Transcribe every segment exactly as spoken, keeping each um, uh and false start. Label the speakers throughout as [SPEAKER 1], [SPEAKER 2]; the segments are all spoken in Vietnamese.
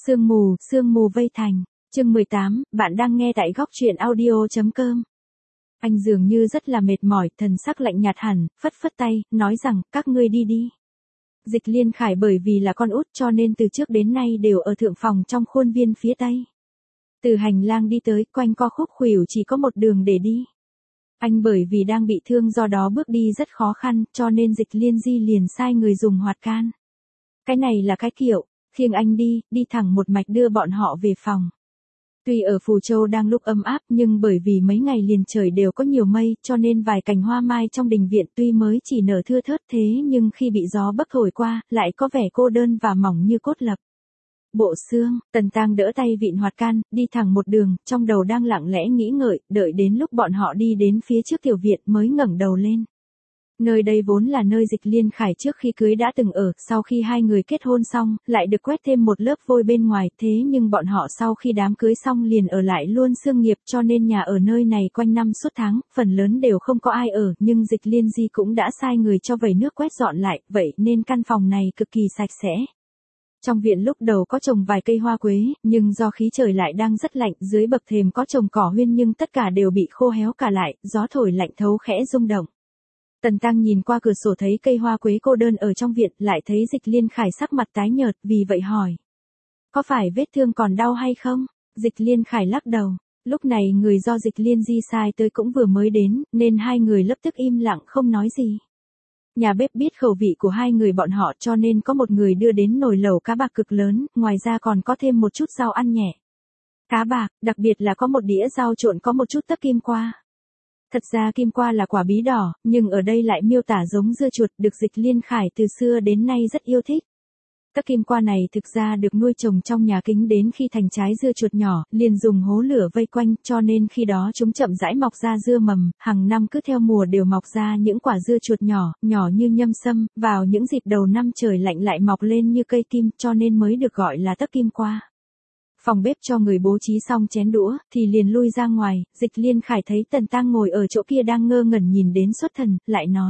[SPEAKER 1] Sương mù, sương mù vây thành. Chương mười tám, bạn đang nghe tại góc truyện audio chấm com. Anh dường như rất là mệt mỏi, thần sắc lạnh nhạt hẳn, phất phất tay, nói rằng, các ngươi đi đi. Dịch Liên Khải bởi vì là con út cho nên từ trước đến nay đều ở thượng phòng trong khuôn viên phía tây. Từ hành lang đi tới, quanh co khúc khuỷu chỉ có một đường để đi. Anh bởi vì đang bị thương do đó bước đi rất khó khăn, cho nên Dịch Liên Di liền sai người dùng hoạt can. Cái này là cái kiệu, khiêng anh đi, đi thẳng một mạch đưa bọn họ về phòng. Tuy ở Phù Châu đang lúc ấm áp nhưng bởi vì mấy ngày liền trời đều có nhiều mây cho nên vài cành hoa mai trong đình viện tuy mới chỉ nở thưa thớt thế nhưng khi bị gió bấc thổi qua lại có vẻ cô đơn và mỏng như cốt lập. Bộ xương, Tần Tang đỡ tay vịn hoạt can, đi thẳng một đường, trong đầu đang lặng lẽ nghĩ ngợi, đợi đến lúc bọn họ đi đến phía trước tiểu viện mới ngẩng đầu lên. Nơi đây vốn là nơi Dịch Liên Khải trước khi cưới đã từng ở, sau khi hai người kết hôn xong, lại được quét thêm một lớp vôi bên ngoài, thế nhưng bọn họ sau khi đám cưới xong liền ở lại luôn xương nghiệp cho nên nhà ở nơi này quanh năm suốt tháng, phần lớn đều không có ai ở, nhưng Dịch Liên Di cũng đã sai người cho vẩy nước quét dọn lại, vậy nên căn phòng này cực kỳ sạch sẽ. Trong viện lúc đầu có trồng vài cây hoa quế, nhưng do khí trời lại đang rất lạnh, dưới bậc thềm có trồng cỏ huyên nhưng tất cả đều bị khô héo cả lại, gió thổi lạnh thấu khẽ rung động. Tần Tăng nhìn qua cửa sổ thấy cây hoa quế cô đơn ở trong viện, lại thấy Dịch Liên Khải sắc mặt tái nhợt, vì vậy hỏi. Có phải vết thương còn đau hay không? Dịch Liên Khải lắc đầu. Lúc này người do Dịch Liên Di sai tới cũng vừa mới đến, nên hai người lập tức im lặng không nói gì. Nhà bếp biết khẩu vị của hai người bọn họ cho nên có một người đưa đến nồi lẩu cá bạc cực lớn, ngoài ra còn có thêm một chút rau ăn nhẹ. Cá bạc, đặc biệt là có một đĩa rau trộn có một chút tấc kim qua. Thật ra kim qua là quả bí đỏ, nhưng ở đây lại miêu tả giống dưa chuột, được Dịch Liên Khải từ xưa đến nay rất yêu thích. Tấc kim qua này thực ra được nuôi trồng trong nhà kính đến khi thành trái dưa chuột nhỏ, liền dùng hố lửa vây quanh, cho nên khi đó chúng chậm rãi mọc ra dưa mầm, hàng năm cứ theo mùa đều mọc ra những quả dưa chuột nhỏ, nhỏ như nhâm sâm, vào những dịp đầu năm trời lạnh lại mọc lên như cây kim, cho nên mới được gọi là tấc kim qua. Phòng bếp cho người bố trí xong chén đũa, thì liền lui ra ngoài, Dịch Liên Khải thấy Tần Tăng ngồi ở chỗ kia đang ngơ ngẩn nhìn đến xuất thần, lại nói.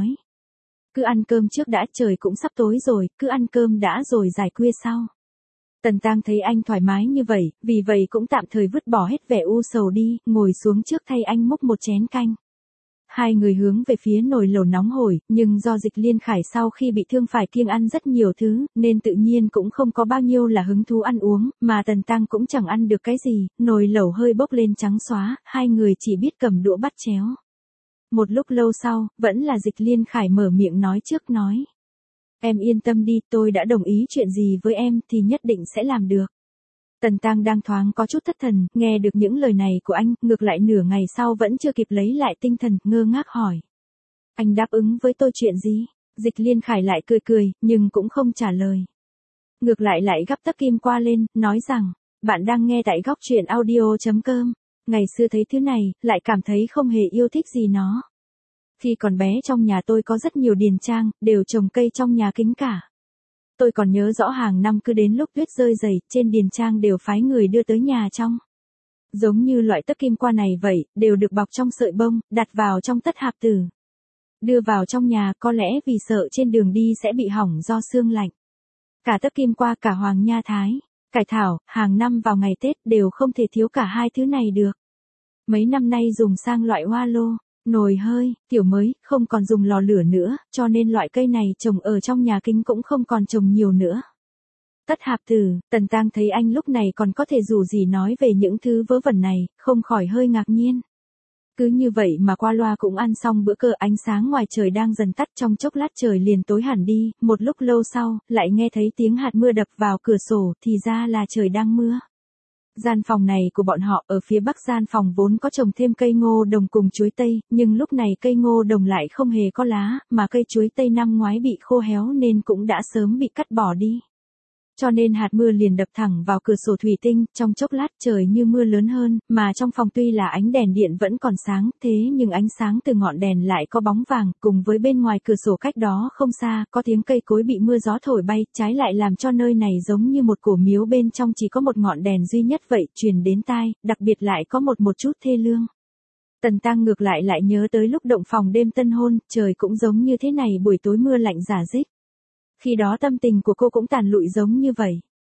[SPEAKER 1] Cứ ăn cơm trước đã, trời cũng sắp tối rồi, cứ ăn cơm đã rồi giải khuya sau. Tần Tăng thấy anh thoải mái như vậy, vì vậy cũng tạm thời vứt bỏ hết vẻ u sầu đi, ngồi xuống trước thay anh múc một chén canh. Hai người hướng về phía nồi lẩu nóng hổi, nhưng do Dịch Liên Khải sau khi bị thương phải kiêng ăn rất nhiều thứ, nên tự nhiên cũng không có bao nhiêu là hứng thú ăn uống, mà Tần Tăng cũng chẳng ăn được cái gì, nồi lẩu hơi bốc lên trắng xóa, hai người chỉ biết cầm đũa bắt chéo. Một lúc lâu sau, vẫn là Dịch Liên Khải mở miệng nói trước nói. Em yên tâm đi, tôi đã đồng ý chuyện gì với em thì nhất định sẽ làm được. Tần Tăng đang thoáng có chút thất thần, nghe được những lời này của anh, ngược lại nửa ngày sau vẫn chưa kịp lấy lại tinh thần, ngơ ngác hỏi. Anh đáp ứng với tôi chuyện gì? Dịch Liên Khải lại cười cười, nhưng cũng không trả lời. Ngược lại lại gắp tấc kim qua lên, nói rằng, bạn đang nghe tại góc truyện audio chấm com. Ngày xưa thấy thứ này, lại cảm thấy không hề yêu thích gì nó. Khi còn bé trong nhà tôi có rất nhiều điền trang, đều trồng cây trong nhà kính cả. Tôi còn nhớ rõ hàng năm cứ đến lúc tuyết rơi dày, trên điền trang đều phái người đưa tới nhà trong. Giống như loại tấc kim qua này vậy, đều được bọc trong sợi bông, đặt vào trong tất hạp tử. Đưa vào trong nhà có lẽ vì sợ trên đường đi sẽ bị hỏng do sương lạnh. Cả tấc kim qua cả hoàng nha thái, cải thảo, hàng năm vào ngày Tết đều không thể thiếu cả hai thứ này được. Mấy năm nay dùng sang loại hoa lô, nồi hơi, kiểu mới, không còn dùng lò lửa nữa, cho nên loại cây này trồng ở trong nhà kính cũng không còn trồng nhiều nữa. Tất hạp tử, Tần Tăng thấy anh lúc này còn có thể dù gì nói về những thứ vớ vẩn này, không khỏi hơi ngạc nhiên. Cứ như vậy mà qua loa cũng ăn xong bữa cơm, ánh sáng ngoài trời đang dần tắt, trong chốc lát trời liền tối hẳn đi, một lúc lâu sau, lại nghe thấy tiếng hạt mưa đập vào cửa sổ, thì ra là trời đang mưa. Gian phòng này của bọn họ ở phía bắc gian phòng vốn có trồng thêm cây ngô đồng cùng chuối tây, nhưng lúc này cây ngô đồng lại không hề có lá, mà cây chuối tây năm ngoái bị khô héo nên cũng đã sớm bị cắt bỏ đi. Cho nên hạt mưa liền đập thẳng vào cửa sổ thủy tinh, trong chốc lát trời như mưa lớn hơn, mà trong phòng tuy là ánh đèn điện vẫn còn sáng, thế nhưng ánh sáng từ ngọn đèn lại có bóng vàng, cùng với bên ngoài cửa sổ cách đó không xa, có tiếng cây cối bị mưa gió thổi bay, trái lại làm cho nơi này giống như một cổ miếu bên trong chỉ có một ngọn đèn duy nhất vậy, truyền đến tai, đặc biệt lại có một một chút thê lương. Tần Tăng ngược lại lại nhớ tới lúc động phòng đêm tân hôn, trời cũng giống như thế này, buổi tối mưa lạnh rả rích. Khi đó tâm tình của cô cũng tàn lụi giống như vậy.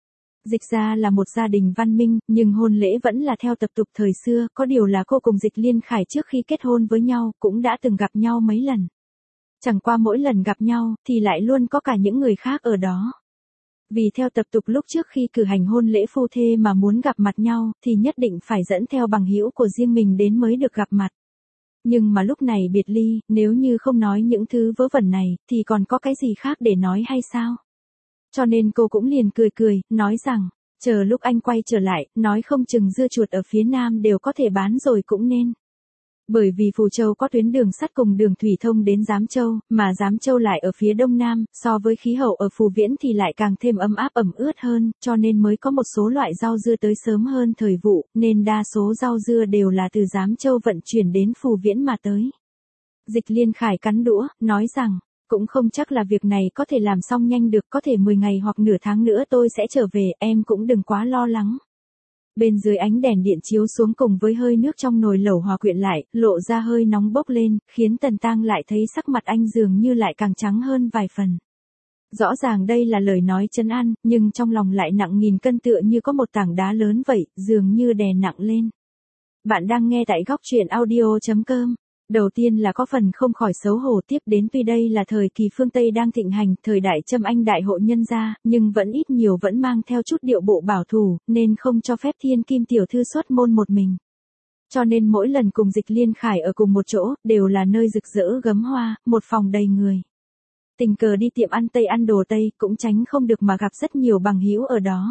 [SPEAKER 1] Dịch gia là một gia đình văn minh, nhưng hôn lễ vẫn là theo tập tục thời xưa, có điều là cô cùng Dịch Liên Khải trước khi kết hôn với nhau, cũng đã từng gặp nhau mấy lần. Chẳng qua mỗi lần gặp nhau, thì lại luôn có cả những người khác ở đó. Vì theo tập tục lúc trước khi cử hành hôn lễ phu thê mà muốn gặp mặt nhau, thì nhất định phải dẫn theo bằng hữu của riêng mình đến mới được gặp mặt. Nhưng mà lúc này biệt ly, nếu như không nói những thứ vớ vẩn này, thì còn có cái gì khác để nói hay sao? Cho nên cô cũng liền cười cười, nói rằng, chờ lúc anh quay trở lại, nói không chừng dưa chuột ở phía nam đều có thể bán rồi cũng nên. Bởi vì Phù Châu có tuyến đường sắt cùng đường thủy thông đến Giám Châu, mà Giám Châu lại ở phía đông nam, so với khí hậu ở Phù Viễn thì lại càng thêm ấm áp ẩm ướt hơn, cho nên mới có một số loại rau dưa tới sớm hơn thời vụ, nên đa số rau dưa đều là từ Giám Châu vận chuyển đến Phù Viễn mà tới. Dịch Liên Khải cắn đũa, nói rằng, cũng không chắc là việc này có thể làm xong nhanh được, có thể mười ngày hoặc nửa tháng nữa tôi sẽ trở về, em cũng đừng quá lo lắng. Bên dưới ánh đèn điện chiếu xuống cùng với hơi nước trong nồi lẩu hòa quyện lại, lộ ra hơi nóng bốc lên, khiến Tần Tăng lại thấy sắc mặt anh dường như lại càng trắng hơn vài phần. Rõ ràng đây là lời nói trấn an, nhưng trong lòng lại nặng nghìn cân tựa như có một tảng đá lớn vậy, dường như đè nặng lên. Bạn đang nghe tại góc truyện audio chấm com. Đầu tiên là có phần không khỏi xấu hổ, tiếp đến tuy đây là thời kỳ phương Tây đang thịnh hành, thời đại Trâm Anh đại hội nhân gia, nhưng vẫn ít nhiều vẫn mang theo chút điệu bộ bảo thủ, nên không cho phép Thiên Kim tiểu thư xuất môn một mình. Cho nên mỗi lần cùng Dịch Liên Khải ở cùng một chỗ, đều là nơi rực rỡ gấm hoa, một phòng đầy người. Tình cờ đi tiệm ăn Tây ăn đồ Tây, cũng tránh không được mà gặp rất nhiều bằng hữu ở đó.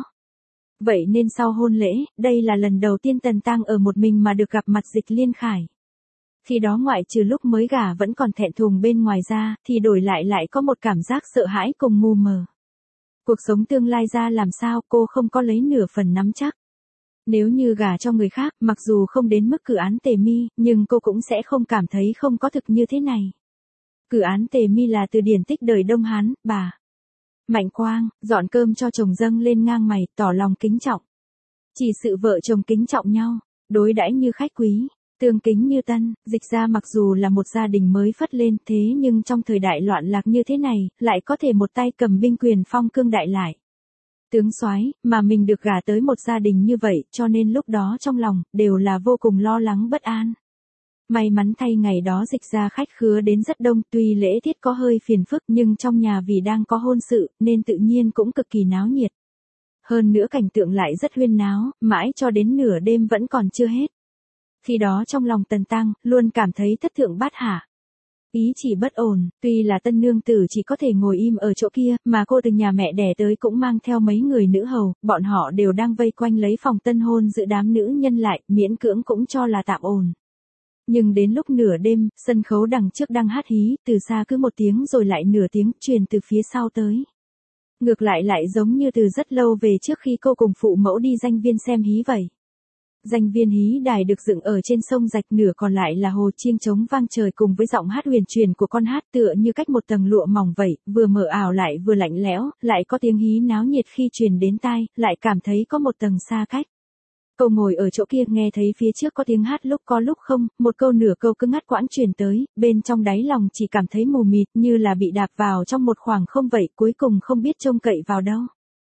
[SPEAKER 1] Vậy nên sau hôn lễ, đây là lần đầu tiên Tần Tăng ở một mình mà được gặp mặt Dịch Liên Khải. Khi đó ngoại trừ lúc mới gả vẫn còn thẹn thùng bên ngoài ra, thì đổi lại lại có một cảm giác sợ hãi cùng mù mờ. Cuộc sống tương lai ra làm sao, cô không có lấy nửa phần nắm chắc. Nếu như gả cho người khác, mặc dù không đến mức cử án Tề Mi, nhưng cô cũng sẽ không cảm thấy không có thực như thế này. Cử án Tề Mi là từ điển tích đời Đông Hán, bà Mạnh Quang, dọn cơm cho chồng dâng lên ngang mày, tỏ lòng kính trọng. Chỉ sự vợ chồng kính trọng nhau, đối đãi như khách quý. Tương kính như tân, Dịch gia mặc dù là một gia đình mới phất lên, thế nhưng trong thời đại loạn lạc như thế này, lại có thể một tay cầm binh quyền phong cương đại lại. Tướng soái, mà mình được gả tới một gia đình như vậy, cho nên lúc đó trong lòng, đều là vô cùng lo lắng bất an. May mắn thay ngày đó Dịch gia khách khứa đến rất đông, tuy lễ tiết có hơi phiền phức nhưng trong nhà vì đang có hôn sự, nên tự nhiên cũng cực kỳ náo nhiệt. Hơn nữa cảnh tượng lại rất huyên náo, mãi cho đến nửa đêm vẫn còn chưa hết. Khi đó trong lòng Tần Tăng, luôn cảm thấy thất thượng bát hạ. Ý chỉ bất ổn, tuy là tân nương tử chỉ có thể ngồi im ở chỗ kia, mà cô từ nhà mẹ đẻ tới cũng mang theo mấy người nữ hầu, bọn họ đều đang vây quanh lấy phòng tân hôn giữ đám nữ nhân lại, miễn cưỡng cũng cho là tạm ổn. Nhưng đến lúc nửa đêm, sân khấu đằng trước đang hát hí, từ xa cứ một tiếng rồi lại nửa tiếng, truyền từ phía sau tới. Ngược lại lại giống như từ rất lâu về trước khi cô cùng phụ mẫu đi danh viên xem hí vậy. Danh viên hí đài được dựng ở trên sông rạch, nửa còn lại là hồ chiêng trống vang trời cùng với giọng hát huyền truyền của con hát tựa như cách một tầng lụa mỏng vậy, vừa mờ ảo lại vừa lạnh lẽo, lại có tiếng hí náo nhiệt khi truyền đến tai, lại cảm thấy có một tầng xa cách. Cô ngồi ở chỗ kia nghe thấy phía trước có tiếng hát lúc có lúc không, một câu nửa câu cứ ngắt quãng truyền tới, bên trong đáy lòng chỉ cảm thấy mù mịt như là bị đạp vào trong một khoảng không vậy, cuối cùng không biết trông cậy vào đâu.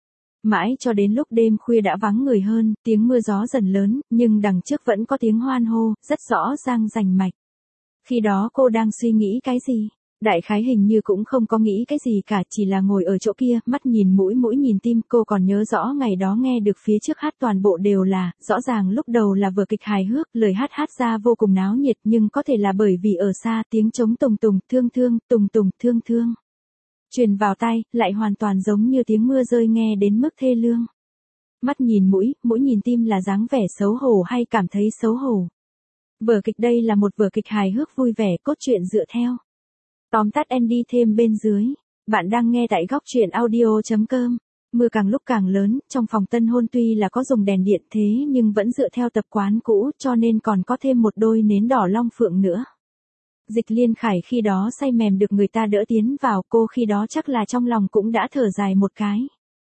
[SPEAKER 1] Mãi cho đến lúc đêm khuya đã vắng người hơn, tiếng mưa gió dần lớn, nhưng đằng trước vẫn có tiếng hoan hô, rất rõ ràng rành mạch. Khi đó cô đang suy nghĩ cái gì? Đại khái hình như cũng không có nghĩ cái gì cả, chỉ là ngồi ở chỗ kia, mắt nhìn mũi mũi nhìn tim. Cô còn nhớ rõ ngày đó nghe được phía trước hát toàn bộ đều là, rõ ràng lúc đầu là vở kịch hài hước, lời hát hát ra vô cùng náo nhiệt, nhưng có thể là bởi vì ở xa tiếng trống tùng tùng, thương thương, tùng tùng, thương thương. Truyền vào tai, lại hoàn toàn giống như tiếng mưa rơi nghe đến mức thê lương. Mắt nhìn mũi, mũi nhìn tim là dáng vẻ xấu hổ hay cảm thấy xấu hổ. Vở kịch đây là một vở kịch hài hước vui vẻ, cốt truyện dựa theo. Tóm tắt Andy thêm bên dưới. Bạn đang nghe tại góc truyện audio chấm com. Mưa càng lúc càng lớn, trong phòng tân hôn tuy là có dùng đèn điện thế nhưng vẫn dựa theo tập quán cũ, cho nên còn có thêm một đôi nến đỏ long phượng nữa. Dịch Liên Khải khi đó say mềm được người ta đỡ tiến vào, cô khi đó chắc là trong lòng cũng đã thở dài một cái.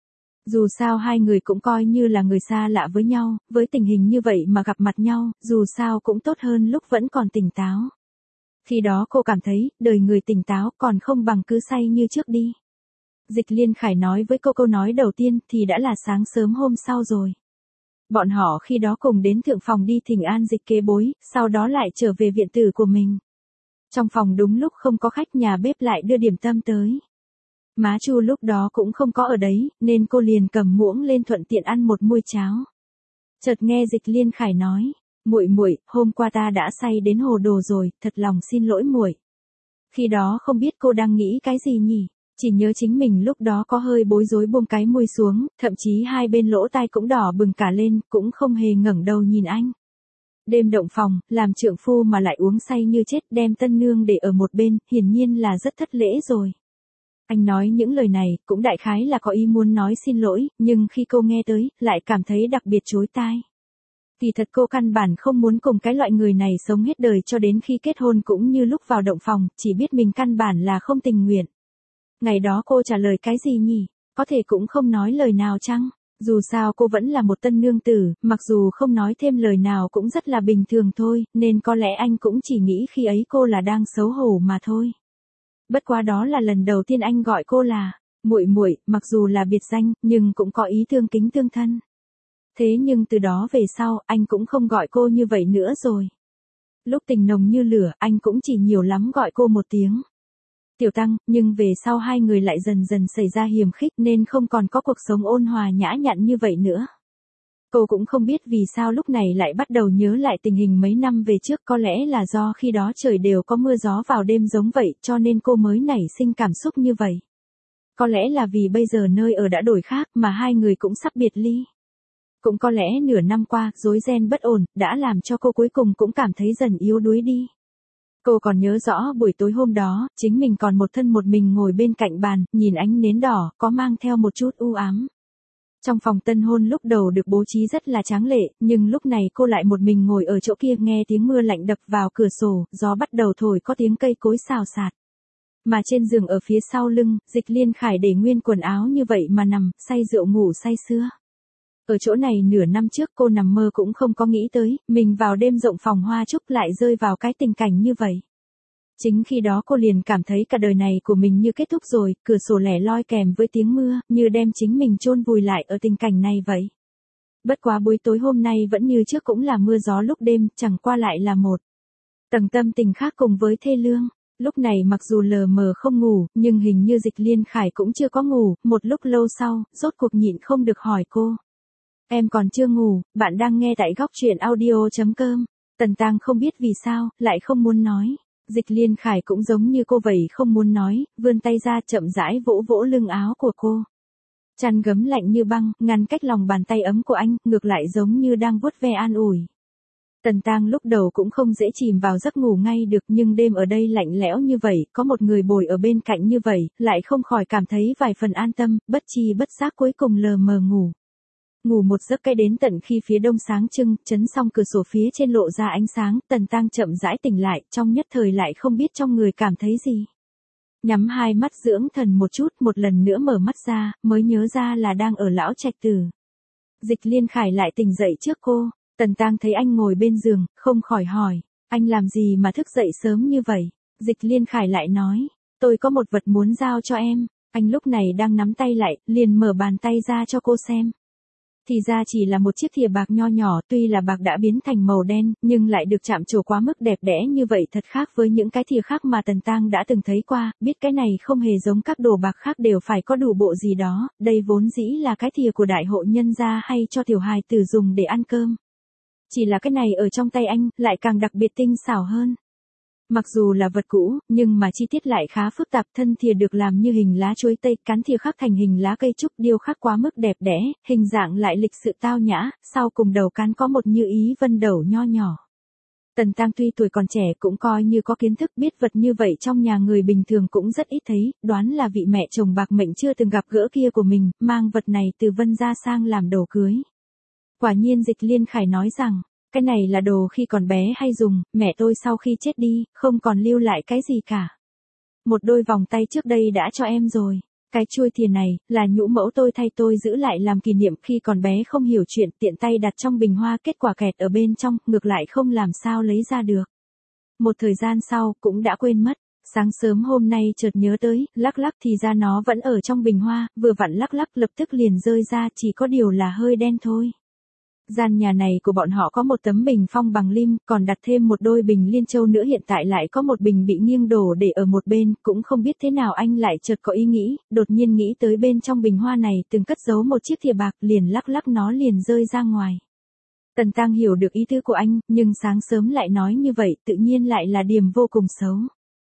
[SPEAKER 1] Dù sao hai người cũng coi như là người xa lạ với nhau, với tình hình như vậy mà gặp mặt nhau, dù sao cũng tốt hơn lúc vẫn còn tỉnh táo. Khi đó cô cảm thấy, đời người tỉnh táo còn không bằng cứ say như trước đi. Dịch Liên Khải nói với cô câu nói đầu tiên thì đã là sáng sớm hôm sau rồi. Bọn họ khi đó cùng đến thượng phòng đi thỉnh an Dịch kế bối, sau đó lại trở về viện tử của mình. Trong phòng đúng lúc không có khách, nhà bếp lại đưa điểm tâm tới. Má Chu lúc đó cũng không có ở đấy, nên cô liền cầm muỗng lên thuận tiện ăn một muôi cháo. Chợt nghe Dịch Liên Khải nói, muội muội, hôm qua ta đã say đến hồ đồ rồi, thật lòng xin lỗi muội. Khi đó không biết cô đang nghĩ cái gì nhỉ, chỉ nhớ chính mình lúc đó có hơi bối rối buông cái môi xuống, thậm chí hai bên lỗ tai cũng đỏ bừng cả lên, cũng không hề ngẩng đầu nhìn anh. Đêm động phòng, làm trượng phu mà lại uống say như chết, đem tân nương để ở một bên, hiển nhiên là rất thất lễ rồi. Anh nói những lời này, cũng đại khái là có ý muốn nói xin lỗi, nhưng khi cô nghe tới, lại cảm thấy đặc biệt chối tai. Kỳ thật cô căn bản không muốn cùng cái loại người này sống hết đời, cho đến khi kết hôn cũng như lúc vào động phòng, chỉ biết mình căn bản là không tình nguyện. Ngày đó cô trả lời cái gì nhỉ? Có thể cũng không nói lời nào chăng? Dù sao cô vẫn là một tân nương tử, mặc dù không nói thêm lời nào cũng rất là bình thường thôi, nên có lẽ anh cũng chỉ nghĩ khi ấy cô là đang xấu hổ mà thôi. Bất quá đó là lần đầu tiên anh gọi cô là muội muội, mặc dù là biệt danh, nhưng cũng có ý thương kính tương thân. Thế nhưng từ đó về sau, anh cũng không gọi cô như vậy nữa rồi. Lúc tình nồng như lửa, anh cũng chỉ nhiều lắm gọi cô một tiếng Tiểu Tăng, nhưng về sau hai người lại dần dần xảy ra hiềm khích nên không còn có cuộc sống ôn hòa nhã nhặn như vậy nữa. Cô cũng không biết vì sao lúc này lại bắt đầu nhớ lại tình hình mấy năm về trước, có lẽ là do khi đó trời đều có mưa gió vào đêm giống vậy cho nên cô mới nảy sinh cảm xúc như vậy. Có lẽ là vì bây giờ nơi ở đã đổi khác mà hai người cũng sắp biệt ly. Cũng có lẽ nửa năm qua, rối ren bất ổn, đã làm cho cô cuối cùng cũng cảm thấy dần yếu đuối đi. Cô còn nhớ rõ buổi tối hôm đó, chính mình còn một thân một mình ngồi bên cạnh bàn, nhìn ánh nến đỏ, có mang theo một chút u ám. Trong phòng tân hôn lúc đầu được bố trí rất là tráng lệ, nhưng lúc này cô lại một mình ngồi ở chỗ kia nghe tiếng mưa lạnh đập vào cửa sổ, gió bắt đầu thổi, có tiếng cây cối xào xạc. Mà trên giường ở phía sau lưng, Dịch Liên Khải để nguyên quần áo như vậy mà nằm, say rượu ngủ say sưa. Ở chỗ này nửa năm trước cô nằm mơ cũng không có nghĩ tới, mình vào đêm rộng phòng hoa trúc lại rơi vào cái tình cảnh như vậy. Chính khi đó cô liền cảm thấy cả đời này của mình như kết thúc rồi, cửa sổ lẻ loi kèm với tiếng mưa, như đem chính mình chôn vùi lại ở tình cảnh này vậy. Bất quá buổi tối hôm nay vẫn như trước, cũng là mưa gió lúc đêm, chẳng qua lại là một tầng tâm tình khác cùng với thê lương. Lúc này mặc dù lờ mờ không ngủ, nhưng hình như Dịch Liên Khải cũng chưa có ngủ, một lúc lâu sau, rốt cuộc nhịn không được hỏi cô. Em còn chưa ngủ, bạn đang nghe tại góc truyện audio chấm com. Tần Tăng không biết vì sao, lại không muốn nói. Dịch Liên Khải cũng giống như cô vậy không muốn nói, vươn tay ra chậm rãi vỗ vỗ lưng áo của cô. Chăn gấm lạnh như băng, ngăn cách lòng bàn tay ấm của anh, ngược lại giống như đang vuốt ve an ủi. Tần Tăng lúc đầu cũng không dễ chìm vào giấc ngủ ngay được, nhưng đêm ở đây lạnh lẽo như vậy, có một người bồi ở bên cạnh như vậy, lại không khỏi cảm thấy vài phần an tâm, bất chi bất giác cuối cùng lờ mờ ngủ. Ngủ một giấc cái đến tận khi phía đông sáng trưng, chấn xong cửa sổ phía trên lộ ra ánh sáng, Tần Tăng chậm rãi tỉnh lại, trong nhất thời lại không biết trong người cảm thấy gì. Nhắm hai mắt dưỡng thần một chút, một lần nữa mở mắt ra, mới nhớ ra là đang ở lão trạch tử. Dịch Liên Khải lại tỉnh dậy trước cô, Tần Tăng thấy anh ngồi bên giường, không khỏi hỏi, anh làm gì mà thức dậy sớm như vậy? Dịch Liên Khải lại nói, tôi có một vật muốn giao cho em. Anh lúc này đang nắm tay lại, liền mở bàn tay ra cho cô xem. Thì ra chỉ là một chiếc thìa bạc nho nhỏ, tuy là bạc đã biến thành màu đen, nhưng lại được chạm trổ quá mức đẹp đẽ như vậy, thật khác với những cái thìa khác mà Tần Tăng đã từng thấy qua, biết cái này không hề giống các đồ bạc khác, đều phải có đủ bộ gì đó, đây vốn dĩ là cái thìa của đại hộ nhân gia hay cho tiểu hài tử dùng để ăn cơm. Chỉ là cái này ở trong tay anh, lại càng đặc biệt tinh xảo hơn. Mặc dù là vật cũ, nhưng mà chi tiết lại khá phức tạp, thân thìa được làm như hình lá chuối tây, cán thìa khắc thành hình lá cây trúc, điêu khắc quá mức đẹp đẽ, hình dạng lại lịch sự tao nhã, sau cùng đầu cán có một như ý vân đẩu nho nhỏ. Tần Tăng tuy tuổi còn trẻ cũng coi như có kiến thức, biết vật như vậy trong nhà người bình thường cũng rất ít thấy, đoán là vị mẹ chồng bạc mệnh chưa từng gặp gỡ kia của mình, mang vật này từ Vân gia sang làm đồ cưới. Quả nhiên Dịch Liên Khải nói rằng, cái này là đồ khi còn bé hay dùng, mẹ tôi sau khi chết đi, không còn lưu lại cái gì cả. Một đôi vòng tay trước đây đã cho em rồi. Cái chuôi thìa này, là nhũ mẫu tôi thay tôi giữ lại làm kỷ niệm, khi còn bé không hiểu chuyện, tiện tay đặt trong bình hoa, kết quả kẹt ở bên trong, ngược lại không làm sao lấy ra được. Một thời gian sau, cũng đã quên mất. Sáng sớm hôm nay chợt nhớ tới, lắc lắc thì ra nó vẫn ở trong bình hoa, vừa vặn lắc lắc lập tức liền rơi ra, chỉ có điều là hơi đen thôi. Gian nhà này của bọn họ có một tấm bình phong bằng lim, còn đặt thêm một đôi bình liên châu nữa, hiện tại lại có một bình bị nghiêng đổ để ở một bên, cũng không biết thế nào anh lại chợt có ý nghĩ, đột nhiên nghĩ tới bên trong bình hoa này từng cất giấu một chiếc thìa bạc, liền lắc lắc nó liền rơi ra ngoài. Tần Tăng hiểu được ý tứ của anh, nhưng sáng sớm lại nói như vậy, tự nhiên lại là điểm vô cùng xấu.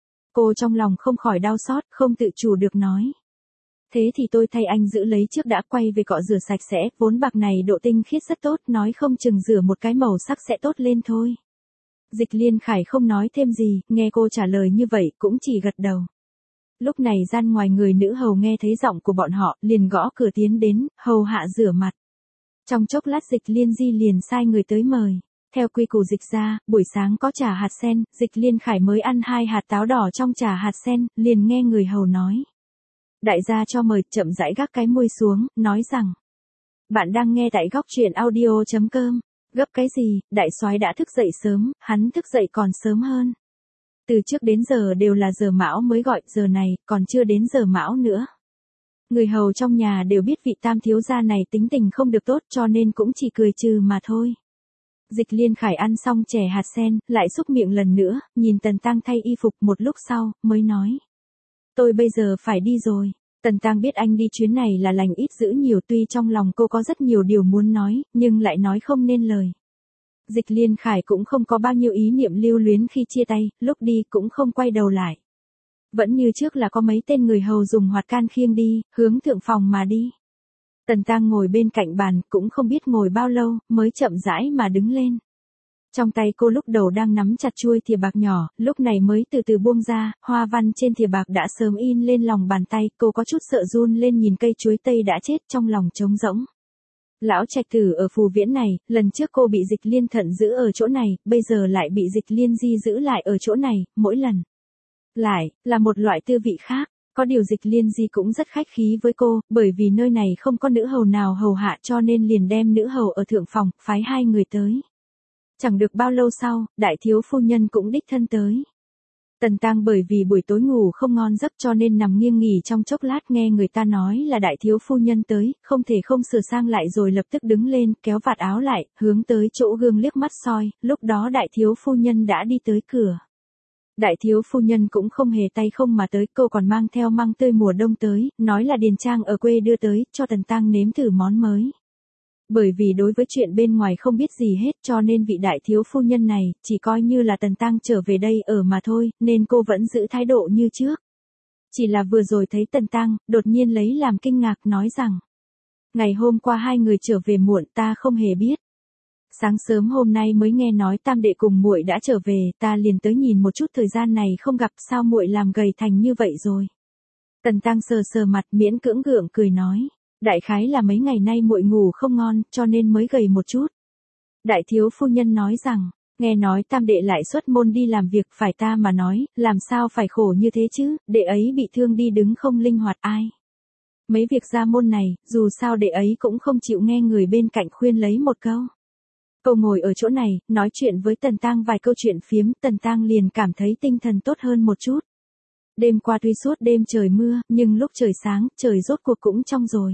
[SPEAKER 1] Cô trong lòng không khỏi đau xót, không tự chủ được nói. Thế thì tôi thay anh giữ lấy trước đã, quay về cọ rửa sạch sẽ, vốn bạc này độ tinh khiết rất tốt, nói không chừng rửa một cái màu sắc sẽ tốt lên thôi. Dịch Liên Khải không nói thêm gì, nghe cô trả lời như vậy cũng chỉ gật đầu. Lúc này gian ngoài người nữ hầu nghe thấy giọng của bọn họ, liền gõ cửa tiến đến, hầu hạ rửa mặt. Trong chốc lát Dịch Liên Di liền sai người tới mời. Theo quy củ Dịch gia, buổi sáng có trà hạt sen, Dịch Liên Khải mới ăn hai hạt táo đỏ trong trà hạt sen, liền nghe người hầu nói. Đại gia cho mời, chậm rãi gác cái môi xuống, nói rằng. Bạn đang nghe tại góc truyện audio chấm com. Gấp cái gì, đại soái đã thức dậy sớm, hắn thức dậy còn sớm hơn. Từ trước đến giờ đều là giờ mão mới gọi, giờ này, còn chưa đến giờ mão nữa. Người hầu trong nhà đều biết vị tam thiếu gia này tính tình không được tốt cho nên cũng chỉ cười trừ mà thôi. Dịch Liên Khải ăn xong chè hạt sen, lại xúc miệng lần nữa, nhìn Tần Tăng thay y phục một lúc sau, mới nói. Tôi bây giờ phải đi rồi. Tần Tăng biết anh đi chuyến này là lành ít dữ nhiều, tuy trong lòng cô có rất nhiều điều muốn nói, nhưng lại nói không nên lời. Dịch Liên Khải cũng không có bao nhiêu ý niệm lưu luyến khi chia tay, lúc đi cũng không quay đầu lại. Vẫn như trước là có mấy tên người hầu dùng hoạt can khiêng đi, hướng thượng phòng mà đi. Tần Tăng ngồi bên cạnh bàn, cũng không biết ngồi bao lâu, mới chậm rãi mà đứng lên. Trong tay cô lúc đầu đang nắm chặt chuôi thìa bạc nhỏ, lúc này mới từ từ buông ra, hoa văn trên thìa bạc đã sớm in lên lòng bàn tay, cô có chút sợ run lên nhìn cây chuối tây đã chết, trong lòng trống rỗng. Lão trạch tử ở phù viễn này, lần trước cô bị Dịch Liên Thận giữ ở chỗ này, bây giờ lại bị Dịch Liên Di giữ lại ở chỗ này, mỗi lần. Lại, là một loại tư vị khác. Có điều Dịch Liên Di cũng rất khách khí với cô, bởi vì nơi này không có nữ hầu nào hầu hạ cho nên liền đem nữ hầu ở thượng phòng, phái hai người tới. Chẳng được bao lâu sau, đại thiếu phu nhân cũng đích thân tới. Tần Tăng bởi vì buổi tối ngủ không ngon giấc cho nên nằm nghiêng nghỉ trong chốc lát, nghe người ta nói là đại thiếu phu nhân tới, không thể không sửa sang lại rồi lập tức đứng lên, kéo vạt áo lại, hướng tới chỗ gương liếc mắt soi, lúc đó đại thiếu phu nhân đã đi tới cửa. Đại thiếu phu nhân cũng không hề tay không mà tới, cô còn mang theo măng tươi mùa đông tới, nói là Điền Trang ở quê đưa tới, cho Tần Tăng nếm thử món mới. Bởi vì đối với chuyện bên ngoài không biết gì hết cho nên vị đại thiếu phu nhân này, chỉ coi như là Tần Tăng trở về đây ở mà thôi, nên cô vẫn giữ thái độ như trước. Chỉ là vừa rồi thấy Tần Tăng, đột nhiên lấy làm kinh ngạc nói rằng. Ngày hôm qua hai người trở về muộn, ta không hề biết. Sáng sớm hôm nay mới nghe nói tam đệ cùng muội đã trở về, ta liền tới nhìn một chút, thời gian này không gặp, sao muội làm gầy thành như vậy rồi. Tần Tăng sờ sờ mặt, miễn cưỡng gượng cười nói. Đại khái là mấy ngày nay muội ngủ không ngon, cho nên mới gầy một chút. Đại thiếu phu nhân nói rằng, nghe nói tam đệ lại xuất môn đi làm việc, phải ta mà nói, làm sao phải khổ như thế chứ, đệ ấy bị thương đi đứng không linh hoạt ai. Mấy việc ra môn này, dù sao đệ ấy cũng không chịu nghe người bên cạnh khuyên lấy một câu. Cô ngồi ở chỗ này, nói chuyện với Tần Tăng vài câu chuyện phiếm, Tần Tăng liền cảm thấy tinh thần tốt hơn một chút. Đêm qua tuy suốt đêm trời mưa, nhưng lúc trời sáng, trời rốt cuộc cũng trong rồi.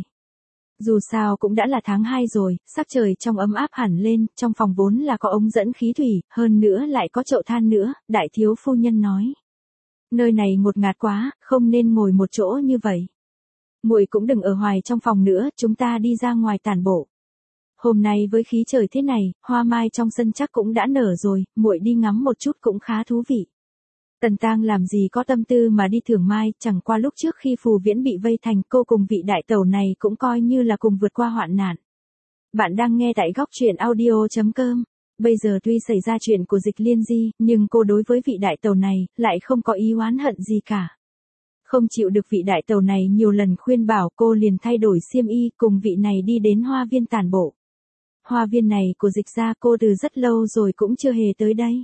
[SPEAKER 1] Dù sao cũng đã là tháng hai rồi, sắc trời trong ấm áp hẳn lên, trong phòng vốn là có ống dẫn khí thủy, hơn nữa lại có chậu than nữa, đại thiếu phu nhân nói. Nơi này ngột ngạt quá, không nên ngồi một chỗ như vậy. Muội cũng đừng ở hoài trong phòng nữa, chúng ta đi ra ngoài tản bộ. Hôm nay với khí trời thế này, hoa mai trong sân chắc cũng đã nở rồi, muội đi ngắm một chút cũng khá thú vị. Tần Tăng làm gì có tâm tư mà đi thưởng mai, chẳng qua lúc trước khi phù viễn bị vây thành, cô cùng vị đại tẩu này cũng coi như là cùng vượt qua hoạn nạn. Bạn đang nghe tại góc truyện audio chấm com. Bây giờ tuy xảy ra chuyện của Dịch Liên Di, nhưng cô đối với vị đại tẩu này, lại không có ý oán hận gì cả. Không chịu được vị đại tẩu này nhiều lần khuyên bảo, cô liền thay đổi xiêm y, cùng vị này đi đến hoa viên tản bộ. Hoa viên này của Dịch gia cô từ rất lâu rồi cũng chưa hề tới đây.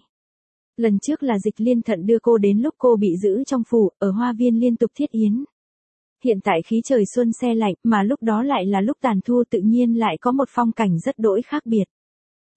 [SPEAKER 1] Lần trước là Dịch Liên Thận đưa cô đến lúc cô bị giữ trong phủ, ở hoa viên liên tục thiết yến. Hiện tại khí trời xuân se lạnh, mà lúc đó lại là lúc tàn thu, tự nhiên lại có một phong cảnh rất đỗi khác biệt.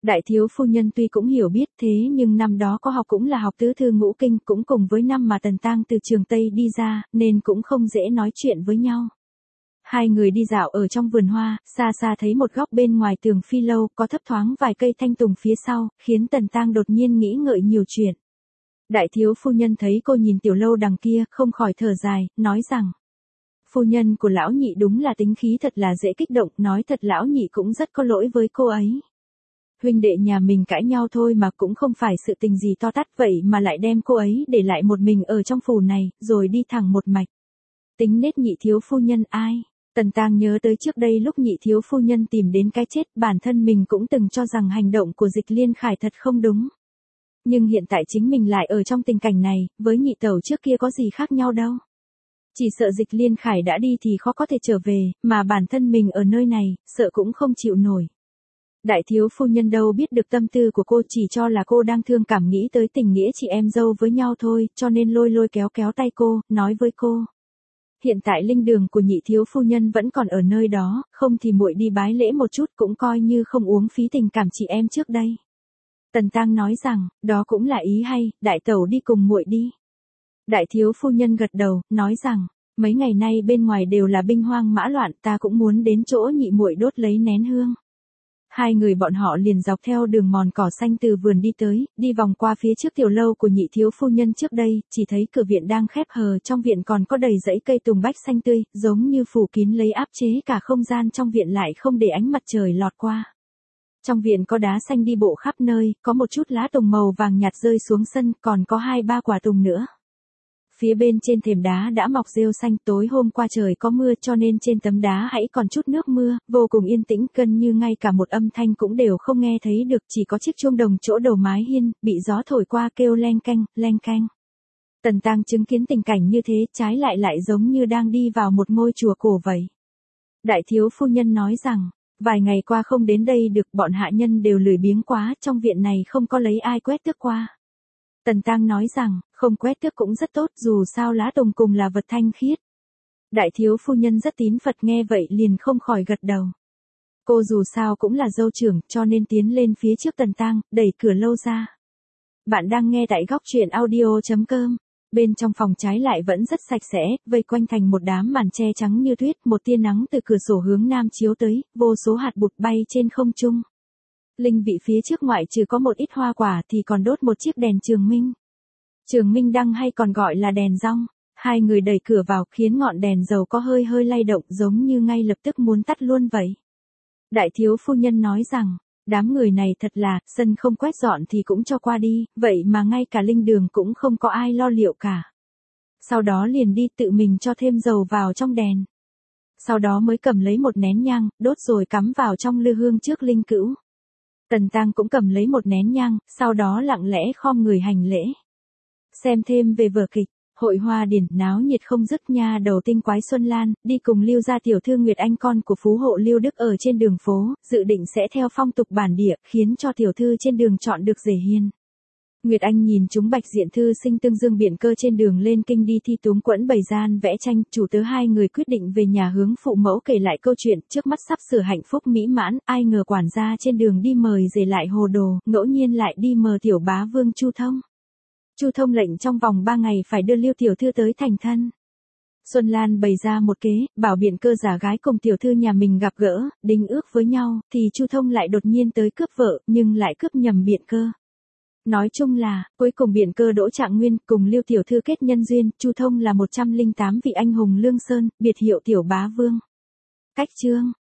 [SPEAKER 1] Đại thiếu phu nhân tuy cũng hiểu biết thế nhưng năm đó có học cũng là học tứ thư ngũ kinh, cũng cùng với năm mà Tần Tang từ trường Tây đi ra, nên cũng không dễ nói chuyện với nhau. Hai người đi dạo ở trong vườn hoa, xa xa thấy một góc bên ngoài tường phi lâu có thấp thoáng vài cây thanh tùng phía sau, khiến Tần Tang đột nhiên nghĩ ngợi nhiều chuyện. Đại thiếu phu nhân thấy cô nhìn tiểu lâu đằng kia, không khỏi thở dài, nói rằng: Phu nhân của lão nhị đúng là tính khí thật là dễ kích động, nói thật lão nhị cũng rất có lỗi với cô ấy. Huynh đệ nhà mình cãi nhau thôi mà cũng không phải sự tình gì to tát, vậy mà lại đem cô ấy để lại một mình ở trong phủ này, rồi đi thẳng một mạch. Tính nết nhị thiếu phu nhân ai? Tần Tang nhớ tới trước đây lúc nhị thiếu phu nhân tìm đến cái chết, bản thân mình cũng từng cho rằng hành động của Dịch Liên Khải thật không đúng. Nhưng hiện tại chính mình lại ở trong tình cảnh này, với nhị tẩu trước kia có gì khác nhau đâu. Chỉ sợ Dịch Liên Khải đã đi thì khó có thể trở về, mà bản thân mình ở nơi này, sợ cũng không chịu nổi. Đại thiếu phu nhân đâu biết được tâm tư của cô, chỉ cho là cô đang thương cảm nghĩ tới tình nghĩa chị em dâu với nhau thôi, cho nên lôi lôi kéo kéo tay cô, nói với cô: Hiện tại linh đường của nhị thiếu phu nhân vẫn còn ở nơi đó, không thì muội đi bái lễ một chút cũng coi như không uống phí tình cảm chị em trước đây. Tần Tang nói rằng, đó cũng là ý hay, đại tẩu đi cùng muội đi. Đại thiếu phu nhân gật đầu, nói rằng, mấy ngày nay bên ngoài đều là binh hoang mã loạn, ta cũng muốn đến chỗ nhị muội đốt lấy nén hương. Hai người bọn họ liền dọc theo đường mòn cỏ xanh từ vườn đi tới, đi vòng qua phía trước tiểu lâu của nhị thiếu phu nhân trước đây, chỉ thấy cửa viện đang khép hờ, trong viện còn có đầy rẫy cây tùng bách xanh tươi, giống như phủ kín lấy áp chế cả không gian trong viện lại không để ánh mặt trời lọt qua. Trong viện có đá xanh đi bộ khắp nơi, có một chút lá tùng màu vàng nhạt rơi xuống sân, còn có hai ba quả tùng nữa. Phía bên trên thềm đá đã mọc rêu xanh, tối hôm qua trời có mưa cho nên trên tấm đá hãy còn chút nước mưa, vô cùng yên tĩnh, gần như ngay cả một âm thanh cũng đều không nghe thấy được, chỉ có chiếc chuông đồng chỗ đầu mái hiên, bị gió thổi qua kêu leng keng, leng keng. Tần Tang chứng kiến tình cảnh như thế, trái lại lại giống như đang đi vào một ngôi chùa cổ vậy. Đại thiếu phu nhân nói rằng, vài ngày qua không đến đây được, bọn hạ nhân đều lười biếng quá, trong viện này không có lấy ai quét tước qua. Tần Tang nói rằng, không quét tước cũng rất tốt, dù sao lá tùng cùng là vật thanh khiết. Đại thiếu phu nhân rất tín Phật, nghe vậy liền không khỏi gật đầu. Cô dù sao cũng là dâu trưởng, cho nên tiến lên phía trước Tần Tang, đẩy cửa lâu ra. Bạn đang nghe tại góc truyện audio chấm com. Bên trong phòng trái lại vẫn rất sạch sẽ, vây quanh thành một đám màn che trắng như tuyết, một tia nắng từ cửa sổ hướng nam chiếu tới, vô số hạt bụt bay trên không trung. Linh vị phía trước ngoại trừ có một ít hoa quả thì còn đốt một chiếc đèn trường minh. Trường minh đăng hay còn gọi là đèn rong. Hai người đẩy cửa vào khiến ngọn đèn dầu có hơi hơi lay động, giống như ngay lập tức muốn tắt luôn vậy. Đại thiếu phu nhân nói rằng, đám người này thật là, sân không quét dọn thì cũng cho qua đi, vậy mà ngay cả linh đường cũng không có ai lo liệu cả. Sau đó liền đi tự mình cho thêm dầu vào trong đèn. Sau đó mới cầm lấy một nén nhang, đốt rồi cắm vào trong lư hương trước linh cữu. Tần Tang cũng cầm lấy một nén nhang, sau đó lặng lẽ khom người hành lễ. Xem thêm về vở kịch, hội hoa điển, náo nhiệt không dứt, nha đầu tinh quái Xuân Lan, đi cùng Lưu gia tiểu thư Nguyệt Anh con của phú hộ Lưu Đức ở trên đường phố, dự định sẽ theo phong tục bản địa, khiến cho tiểu thư trên đường chọn được rể hiền. Nguyệt Anh nhìn chúng bạch diện thư sinh tương dương biện cơ trên đường lên kinh đi thi túng quẫn bày gian vẽ tranh, chủ tớ hai người quyết định về nhà hướng phụ mẫu kể lại câu chuyện, trước mắt sắp sửa hạnh phúc mỹ mãn, ai ngờ quản gia trên đường đi mời rể lại hồ đồ, ngẫu nhiên lại đi mời tiểu bá vương Chu Thông. Chu Thông lệnh trong vòng ba ngày phải đưa Lưu tiểu thư tới thành thân. Xuân Lan bày ra một kế, bảo biện cơ giả gái cùng tiểu thư nhà mình gặp gỡ, đính ước với nhau, thì Chu Thông lại đột nhiên tới cướp vợ, nhưng lại cướp nhầm biện cơ. Nói chung là, cuối cùng biện cơ Đỗ Trạng Nguyên cùng Lưu tiểu thư kết nhân duyên, Chu Thông là một trăm linh tám vị anh hùng Lương Sơn, biệt hiệu tiểu bá vương. Cách chương